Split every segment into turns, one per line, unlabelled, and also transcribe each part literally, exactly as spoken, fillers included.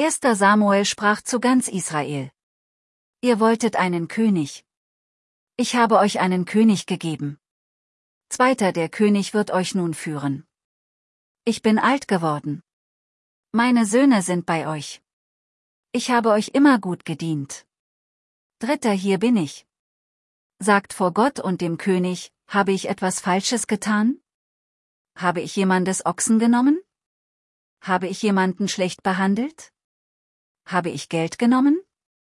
Erster Samuel sprach zu ganz Israel: Ihr wolltet einen König. Ich habe euch einen König gegeben. Zweiter der König wird euch nun führen. Ich bin alt geworden. Meine Söhne sind bei euch. Ich habe euch immer gut gedient. Dritter hier bin ich. Sagt vor Gott und dem König: Habe ich etwas Falsches getan? Habe ich jemandes Ochsen genommen? Habe ich jemanden schlecht behandelt? Habe ich Geld genommen?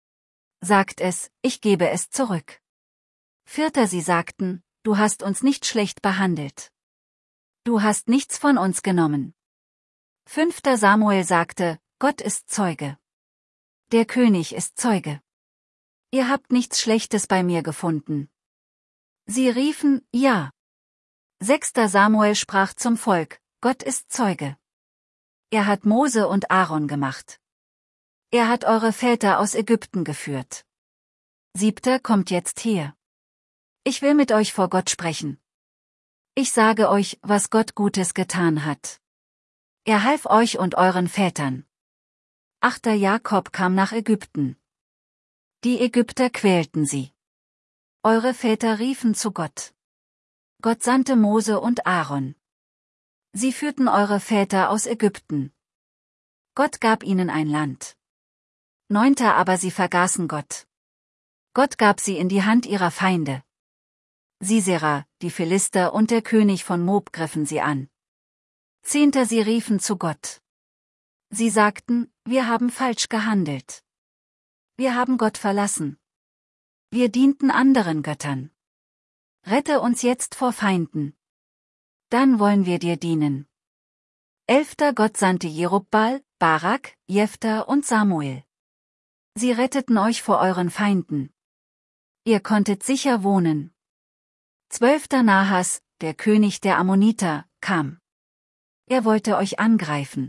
Sagt es, ich gebe es zurück. Vierter sie sagten: Du hast uns nicht schlecht behandelt. Du hast nichts von uns genommen. Fünfter Samuel sagte: Gott ist Zeuge. Der König ist Zeuge. Ihr habt nichts Schlechtes bei mir gefunden. Sie riefen: Ja. Sechster Samuel sprach zum Volk: Gott ist Zeuge. Er hat Mose und Aaron gemacht. Er hat eure Väter aus Ägypten geführt. Siebter kommt jetzt her. Ich will mit euch vor Gott sprechen. Ich sage euch, was Gott Gutes getan hat. Er half euch und euren Vätern. Achter Jakob kam nach Ägypten. Die Ägypter quälten sie. Eure Väter riefen zu Gott. Gott sandte Mose und Aaron. Sie führten eure Väter aus Ägypten. Gott gab ihnen ein Land. Neunter aber sie vergaßen Gott. Gott gab sie in die Hand ihrer Feinde. Sisera, die Philister und der König von Moab griffen sie an. Zehnter sie riefen zu Gott. Sie sagten: Wir haben falsch gehandelt. Wir haben Gott verlassen. Wir dienten anderen Göttern. Rette uns jetzt vor Feinden. Dann wollen wir dir dienen. Elfter Gott sandte Jerubbal, Barak, Jephtha und Samuel. Sie retteten euch vor euren Feinden. Ihr konntet sicher wohnen. Zwölfter Nahas, der König der Ammoniter, kam. Er wollte euch angreifen.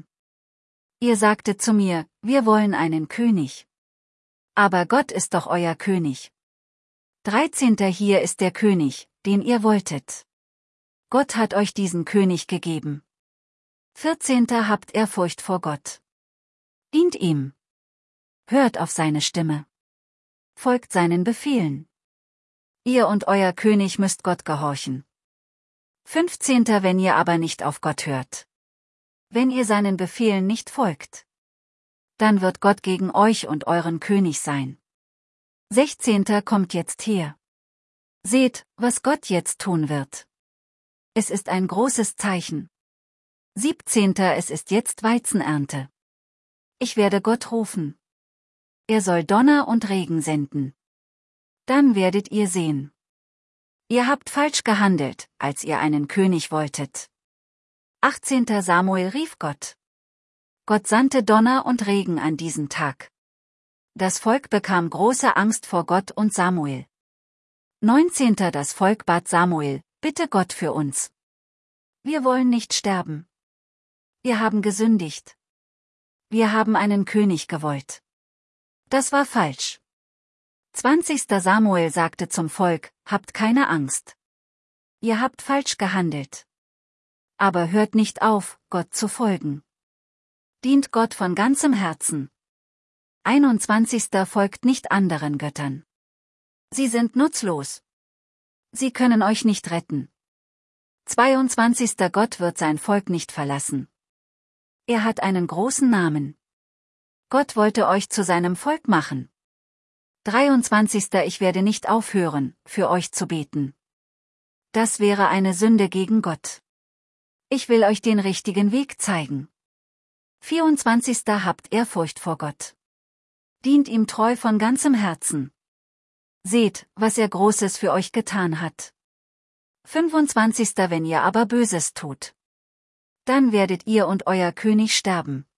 Ihr sagte zu mir: Wir wollen einen König. Aber Gott ist doch euer König. Dreizehnter hier ist der König, den ihr wolltet. Gott hat euch diesen König gegeben. Vierzehnter habt Ehrfurcht vor Gott. Dient ihm. Hört auf seine Stimme. Folgt seinen Befehlen. Ihr und euer König müsst Gott gehorchen. Fünfzehnter wenn ihr aber nicht auf Gott hört. Wenn ihr seinen Befehlen nicht folgt. Dann wird Gott gegen euch und euren König sein. Sechzehnter kommt jetzt her. Seht, was Gott jetzt tun wird. Es ist ein großes Zeichen. Siebzehnter es ist jetzt Weizenernte. Ich werde Gott rufen. Er soll Donner und Regen senden. Dann werdet ihr sehen. Ihr habt falsch gehandelt, als ihr einen König wolltet. Achtzehnter Samuel rief Gott. Gott sandte Donner und Regen an diesem Tag. Das Volk bekam große Angst vor Gott und Samuel. Neunzehnter Das Volk bat Samuel: Bitte Gott für uns. Wir wollen nicht sterben. Wir haben gesündigt. Wir haben einen König gewollt. Das war falsch. Zwanzigster Samuel sagte zum Volk: Habt keine Angst. Ihr habt falsch gehandelt. Aber hört nicht auf, Gott zu folgen. Dient Gott von ganzem Herzen. Einundzwanzigster Folgt nicht anderen Göttern. Sie sind nutzlos. Sie können euch nicht retten. Zweiundzwanzigster Gott wird sein Volk nicht verlassen. Er hat einen großen Namen. Gott wollte euch zu seinem Volk machen. dreiundzwanzigster Ich werde nicht aufhören, für euch zu beten. Das wäre eine Sünde gegen Gott. Ich will euch den richtigen Weg zeigen. vierundzwanzigster Habt Ehrfurcht vor Gott. Dient ihm treu von ganzem Herzen. Seht, was er Großes für euch getan hat. fünfundzwanzigster Wenn ihr aber Böses tut. Dann werdet ihr und euer König sterben.